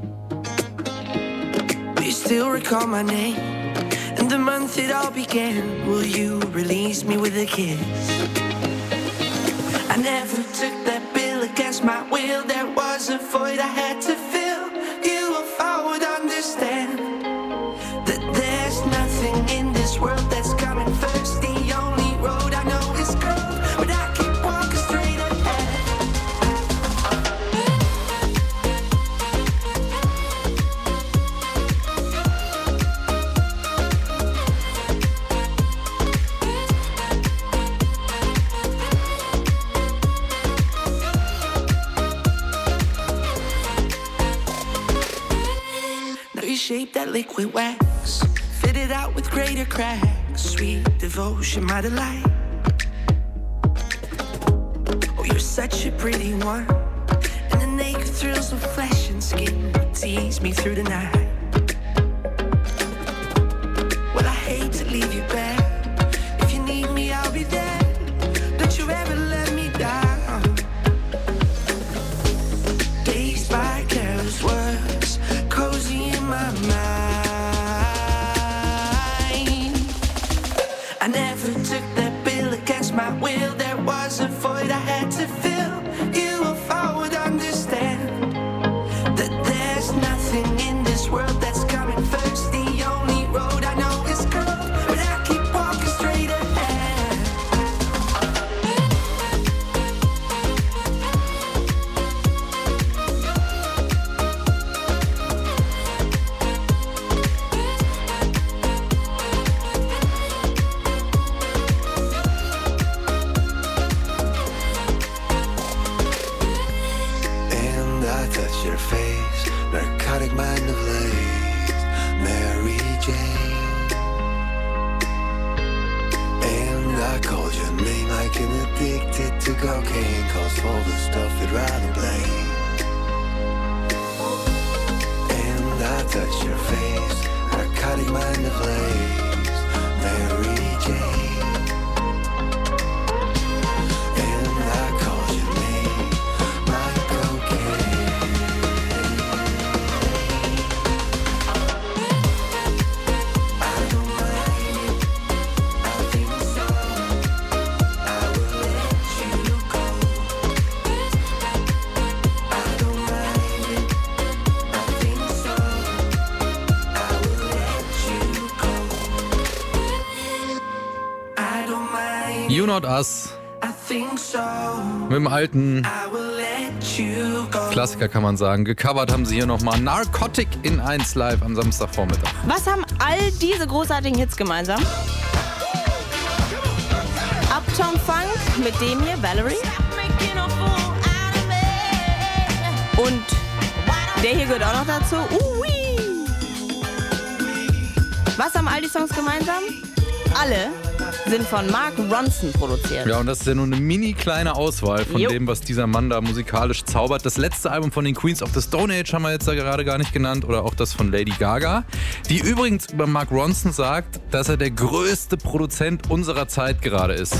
But you still recall my name and the month it all began. Will you release me with a kiss? I never took that bill against my will. There was a void I had to fill. You, if I would understand that there's nothing in this world that's coming first. The only road I know is curved, but I keep walking straight ahead. Now you shape that liquid wax, fit it out with greater cracks. Sweet devotion, my delight. Oh, you're such a pretty one, and the naked thrills of flesh and skin tease me through the night. Well, I hate to leave you back. If you need me, I'll be there. Don't you ever let me down. Dazed by careless words, cozy in my mind. I never took that bill against my will. There was a void I had to fill. You, if I would understand that there's nothing in this world that's coming first. The only road I know is curved, but I keep walking straight ahead. And I touch your face, narcotic mind of lace, Mary Jane. And I called your name like an addicted to cocaine, cause all the stuff I'd rather blame. And I touch your face, narcotic mind of lace, Mary Jane. And I called your name like cocaine. I don't mind it, I think so. I will let you go. I don't mind it, I think so. I will let you go. I don't mind You Not Us. I think so. Mit dem alten I will let you go. Klassiker kann man sagen. Gecovert haben sie hier nochmal Narcotic in eins Live am Samstagvormittag. Was haben all diese großartigen Hits gemeinsam? Uptown Funk mit dem hier, Valerie. Und der hier gehört auch noch dazu. Ui. Was haben all die Songs gemeinsam? Alle sind von Mark Ronson produziert. Ja, und das ist ja nur eine mini kleine Auswahl von Jo. dem, was dieser Mann da musikalisch zaubert. Das letzte Album von den Queens of the Stone Age haben wir jetzt da gerade gar nicht genannt oder auch das von Lady Gaga, die übrigens über Mark Ronson sagt, dass er der größte Produzent unserer Zeit gerade ist.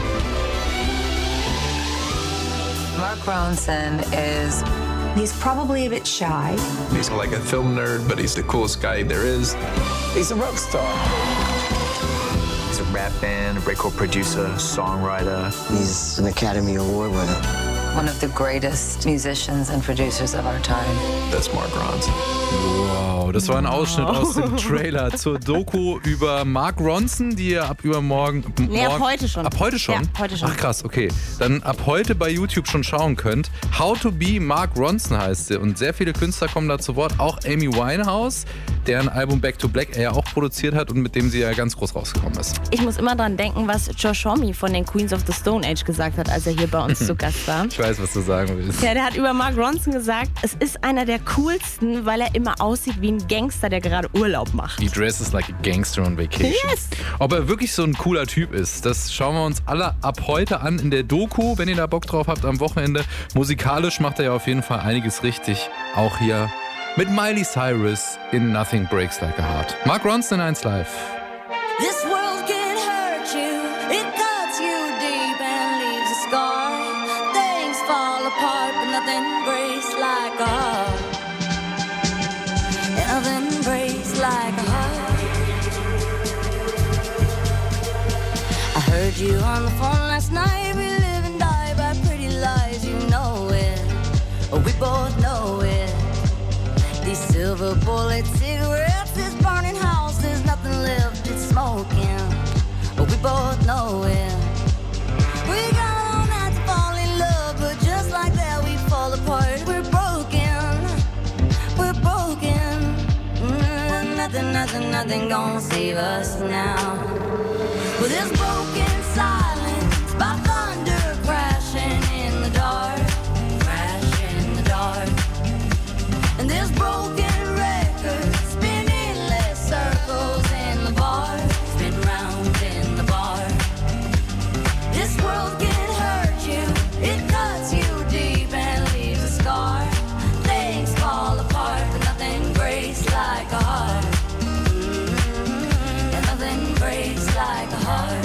Mark Ronson is, he's probably a bit shy. He's like a film nerd, but he's the coolest guy there is. He's a rock star. He's a rap band, a record producer, songwriter. He's an Academy Award winner. One of the greatest musicians and producers of our time. That's Mark Ronson. Wow, das war ein Ausschnitt aus dem Trailer zur Doku über Mark Ronson, die ihr ab übermorgen... Nee, ab morgen- heute schon. Ab heute schon? Ja, heute schon. Ach krass, okay. Dann ab heute bei YouTube schon schauen könnt. How to be Mark Ronson heißt sie. Und sehr viele Künstler kommen da zu Wort. Auch Amy Winehouse, deren Album Back to Black er ja auch produziert hat und mit dem sie ja ganz groß rausgekommen ist. Ich muss immer dran denken, was Josh Homme von den Queens of the Stone Age gesagt hat, als er hier bei uns zu Gast war. Ich weiß, was du sagen willst. Ja, der hat über Mark Ronson gesagt, es ist einer der coolsten, weil er immer aussieht wie ein Gangster, der gerade Urlaub macht. He dresses like a gangster on vacation. Yes. Ob er wirklich so ein cooler Typ ist, das schauen wir uns alle ab heute an in der Doku, wenn ihr da Bock drauf habt am Wochenende. Musikalisch macht er ja auf jeden Fall einiges richtig. Auch hier mit Miley Cyrus in Nothing Breaks Like a Heart. Mark Ronson in eins Live. This world can hurt you, it cuts you deep and leaves a scar. Things fall apart, but nothing breaks like a heart. Nothing breaks like a heart. I heard you on the phone last night. We live and die by pretty lies, you know it. We both know it. These silver bullet cigarettes, this burning house, there's nothing left, it's smoking. We both know it. We got all night to fall in love, but just like that we fall apart. We're broken, we're broken. Mm, nothing, nothing, nothing gonna save us now. With this broken silence, by thunder crashing in the dark, crashing in the dark. And this broken record spinning less circles in the bar, spin round in the bar. This world can hurt you, it cuts you deep and leaves a scar. Things fall apart, but nothing breaks like a heart. Mm-hmm. And nothing breaks like a heart.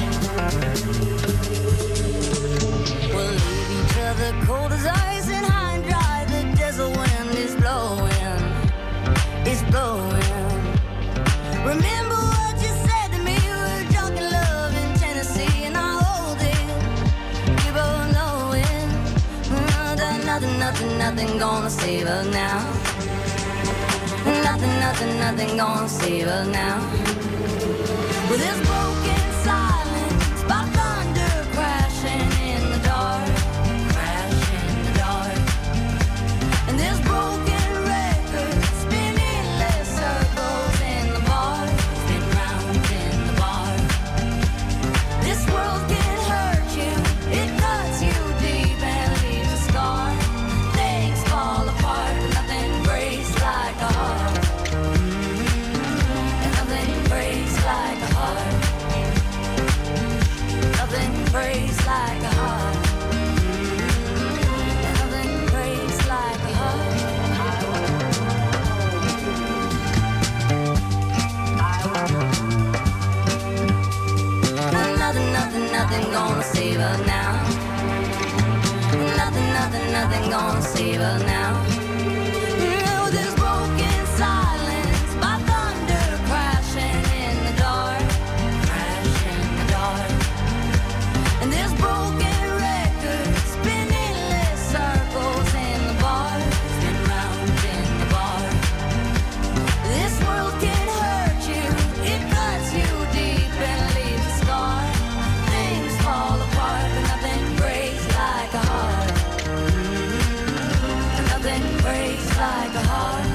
We'll leave each other cold as ice and high and dry. The desert wind is blowing, it's blowing. Remember what you said to me? We were drunk in love in Tennessee, and I hold it. We both know it. Mm, that nothing, nothing, nothing gonna save us now. Nothing, nothing, nothing gonna save us now. With this broken silence, by thunder crashing in the dark, crashing in the dark. And this broken record spinning less circles in the bar, spin round in the bar. This world can hurt you, it cuts you deep and leaves a scar. Things fall apart, but nothing breaks like a heart. Mm-hmm. And nothing breaks like a heart. Nothing breaks like a heart. Mm-hmm. And nothing breaks like a heart. Nothing, nothing, nothing gonna save us now. Nothing, nothing, nothing gonna save us now. No, this broken silence, by thunder crashing in the dark, crashing in the dark. And this broken record spinning less circles in the bar, spin round in the bar. This world can hurt you, it cuts you deep and leaves a scar. Things fall apart, but nothing breaks like a heart. Mm-hmm. And nothing breaks like a heart.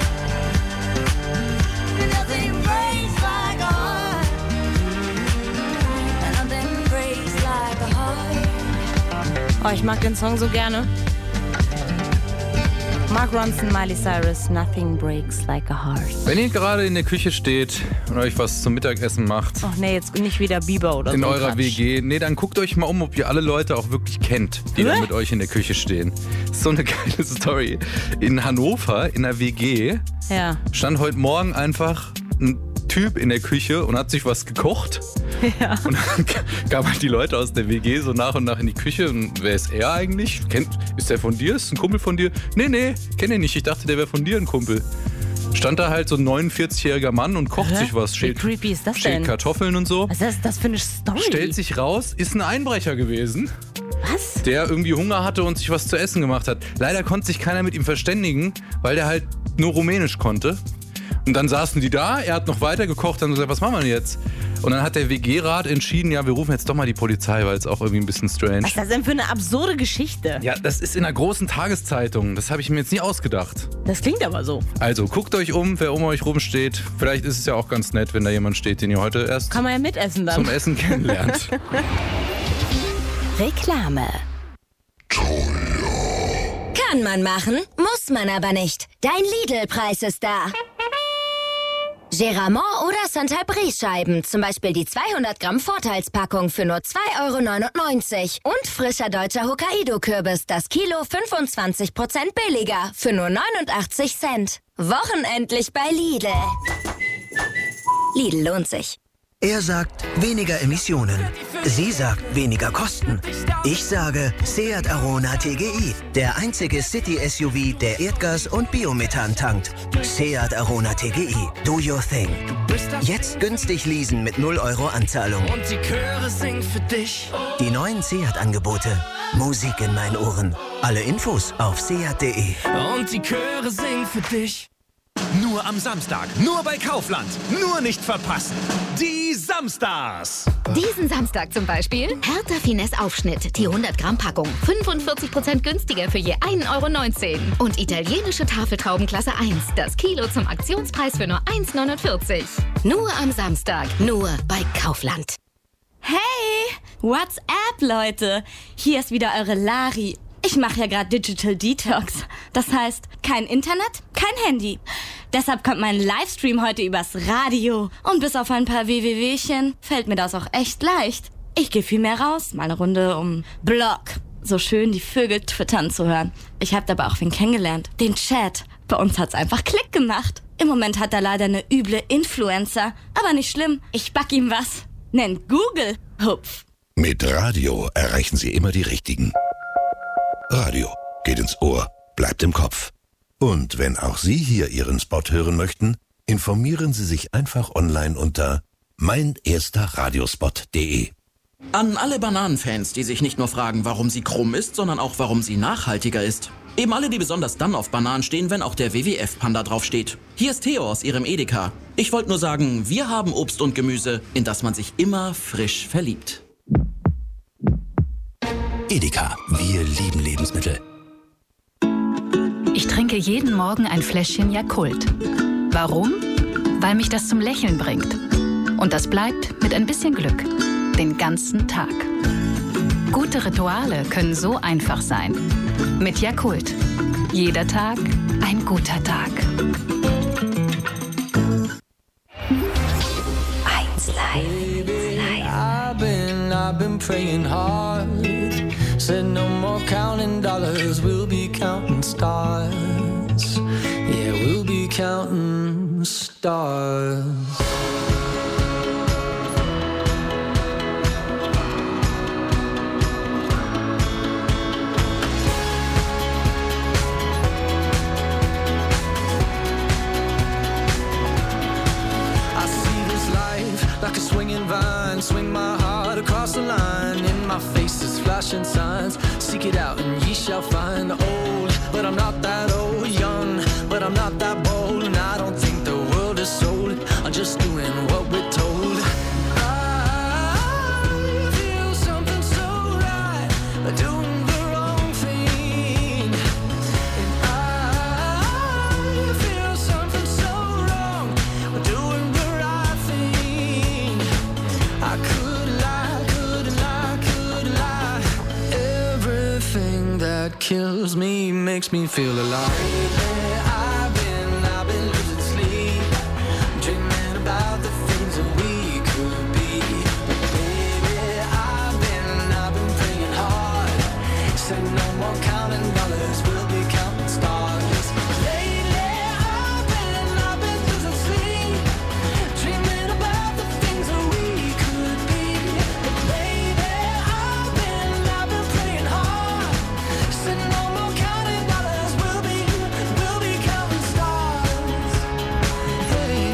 Nothing breaks like a heart. Mm-hmm. And nothing breaks like a heart. Oh, ich mag den Song so gerne. Mark Ronson, Miley Cyrus, Nothing Breaks Like a Heart. Wenn ihr gerade in der Küche steht und euch was zum Mittagessen macht. Ach nee, jetzt nicht wieder Bieber oder so. In eurer Quatsch. W G. Nee, dann guckt euch mal um, ob ihr alle Leute auch wirklich kennt, die da mit euch in der Küche stehen. Das ist so eine geile Story. In Hannover, in der W G, ja. stand heute Morgen einfach ein Typ in der Küche und hat sich was gekocht. Ja. Und dann kamen halt die Leute aus der W G so nach und nach in die Küche. Und wer ist er eigentlich? Kennt, ist der von dir? Ist ein Kumpel von dir? Nee, nee, kenne ihn nicht. Ich dachte, der wäre von dir ein Kumpel. Stand da halt so ein neunundvierzigjähriger Mann und kocht Hä? sich was. Schält, Wie creepy ist das schält denn? Kartoffeln und so. Was ist das für eine Story? Stellt sich raus, ist ein Einbrecher gewesen. Was? Der irgendwie Hunger hatte und sich was zu essen gemacht hat. Leider konnte sich keiner mit ihm verständigen, weil der halt nur Rumänisch konnte. Und dann saßen die da, er hat noch weiter gekocht, dann gesagt, was machen wir denn jetzt? Und dann hat der W G-Rat entschieden, ja, wir rufen jetzt doch mal die Polizei, weil es auch irgendwie ein bisschen strange. Was ist das denn für eine absurde Geschichte? Ja, das ist in einer großen Tageszeitung. Das habe ich mir jetzt nie ausgedacht. Das klingt aber so. Also, guckt euch um, wer um euch rumsteht. Vielleicht ist es ja auch ganz nett, wenn da jemand steht, den ihr heute erst Kann man ja mitessen dann. zum Essen kennenlernt. Reklame. Kann man machen, muss man aber nicht. Dein Lidl-Preis ist da. Geramont oder Saint-Brie-Scheiben, zum Beispiel die zweihundert Gramm Vorteilspackung für nur zwei Euro neunundneunzig. Und frischer deutscher Hokkaido-Kürbis, das Kilo fünfundzwanzig Prozent billiger, für nur neunundachtzig Cent. Wochenendlich bei Lidl. Lidl lohnt sich. Er sagt weniger Emissionen. Sie sagt weniger Kosten. Ich sage Seat Arona T G I, der einzige City-S U V, der Erdgas und Biomethan tankt. Seat Arona T G I, do your thing. Jetzt günstig leasen mit null Euro Anzahlung. Und die Chöre singen für dich. Die neuen Seat-Angebote. Musik in meinen Ohren. Alle Infos auf seat punkt de. Und die Chöre singen für dich. Nur am Samstag, nur bei Kaufland. Nur nicht verpassen. Die Samstars. Diesen Samstag zum Beispiel Hertha Finesse Aufschnitt, die hundert Gramm Packung. fünfundvierzig Prozent günstiger für je ein Euro neunzehn. Und italienische Tafeltrauben Klasse eins, das Kilo zum Aktionspreis für nur eins neunundvierzig. Nur am Samstag, nur bei Kaufland. Hey, what's up, Leute? Hier ist wieder eure Lari. Ich mache ja gerade Digital Detox. Das heißt, kein Internet, kein Handy. Deshalb kommt mein Livestream heute übers Radio. Und bis auf ein paar WWWchen fällt mir das auch echt leicht. Ich gehe viel mehr raus, mal eine Runde um Block. So schön die Vögel twittern zu hören. Ich habe dabei auch wen kennengelernt, den Chat. Bei uns hat's einfach Klick gemacht. Im Moment hat er leider eine üble Influencer. Aber nicht schlimm, ich back ihm was. Nennt Google. Hupf. Mit Radio erreichen Sie immer die Richtigen. Radio geht ins Ohr, bleibt im Kopf. Und wenn auch Sie hier Ihren Spot hören möchten, informieren Sie sich einfach online unter mein erster Radiospot punkt de. An alle Bananenfans, die sich nicht nur fragen, warum sie krumm ist, sondern auch, warum sie nachhaltiger ist. Eben alle, die besonders dann auf Bananen stehen, wenn auch der W W F-Panda draufsteht. Hier ist Theo aus Ihrem Edeka. Ich wollte nur sagen, wir haben Obst und Gemüse, in das man sich immer frisch verliebt. Edeka, wir lieben Lebensmittel. Ich trinke jeden Morgen ein Fläschchen Yakult. Warum? Weil mich das zum Lächeln bringt. Und das bleibt mit ein bisschen Glück. Den ganzen Tag. Gute Rituale können so einfach sein. Mit Yakult. Jeder Tag ein guter Tag. eins Live. I've been, I've been praying hard. Said no more counting dollars, we'll be counting stars. Yeah, we'll be counting stars. I see this life like a swinging vine, swing my heart across the line. In my face is flashing signs. Seek it out and ye shall find. Old, but I'm not that old. Young, but I'm not that bold. And I don't think the world is sold. I'm just doing what we're told. I feel something so right, doing the wrong thing. And I feel something so wrong, doing the right thing. I could lie, could lie, could lie. Everything that kills me makes me feel alive. I've been, I've been losing sleep, dreaming about the things that we could be. Baby, I've been, I've been praying hard. Said no more counting dollars, we'll be counting stars. Lately, I've been, I've been losing sleep, dreaming about the things that we could be. Baby, I've been, I've been praying hard. Said no more counting dollars, we'll be, we'll be counting stars. Hey.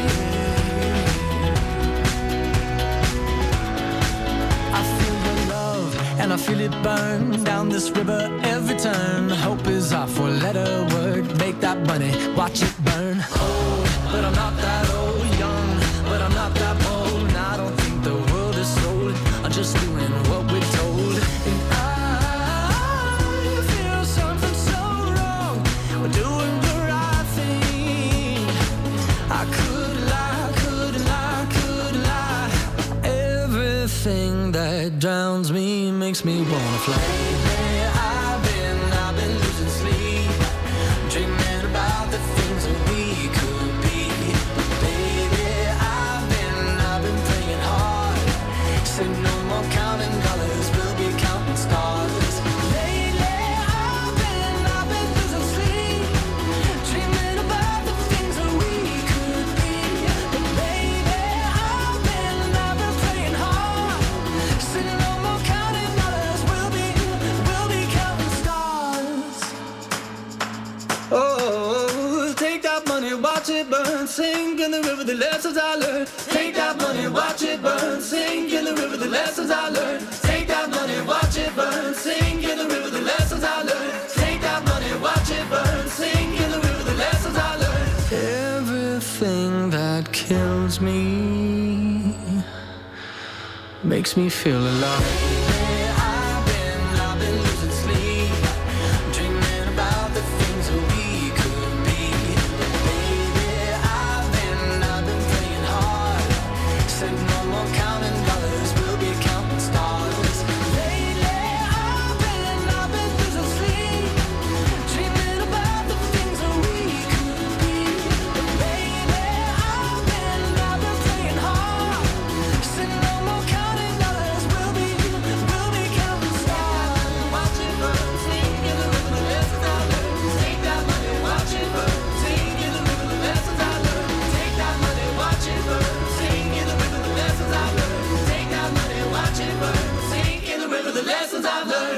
I feel the love and I feel it burn down this river every turn. Hope is our four-letter word. Make that money, watch it burn. Old, but I'm not that old. Young, but I'm not that bold. And I don't think the world is sold. I'm just doing what we're told. And I feel something so wrong. We're doing the right thing. I could lie, could lie, could lie. Everything that drowns me makes me wanna fly. I've been, I've been losing sleep, dreaming about the things that we could be. But baby, I've been, I've been praying hard. Say no more counting dollars, we'll be counting stars. Lately, I've been, I've been losing sleep, dreaming about the things that we could be. But baby, I've been, I've been praying hard. Say no more counting dollars, we'll be, we'll be counting stars. Oh, take that money, watch it burn, sink in the river, the lessons I learned. Take that money, watch it burn, sink in the river, the lessons I learned. Take that money, watch it burn, sink in the river, the lessons I learned. Take that money, watch it burn, sink in the river, the lessons I learned. Everything that kills me makes me feel alive.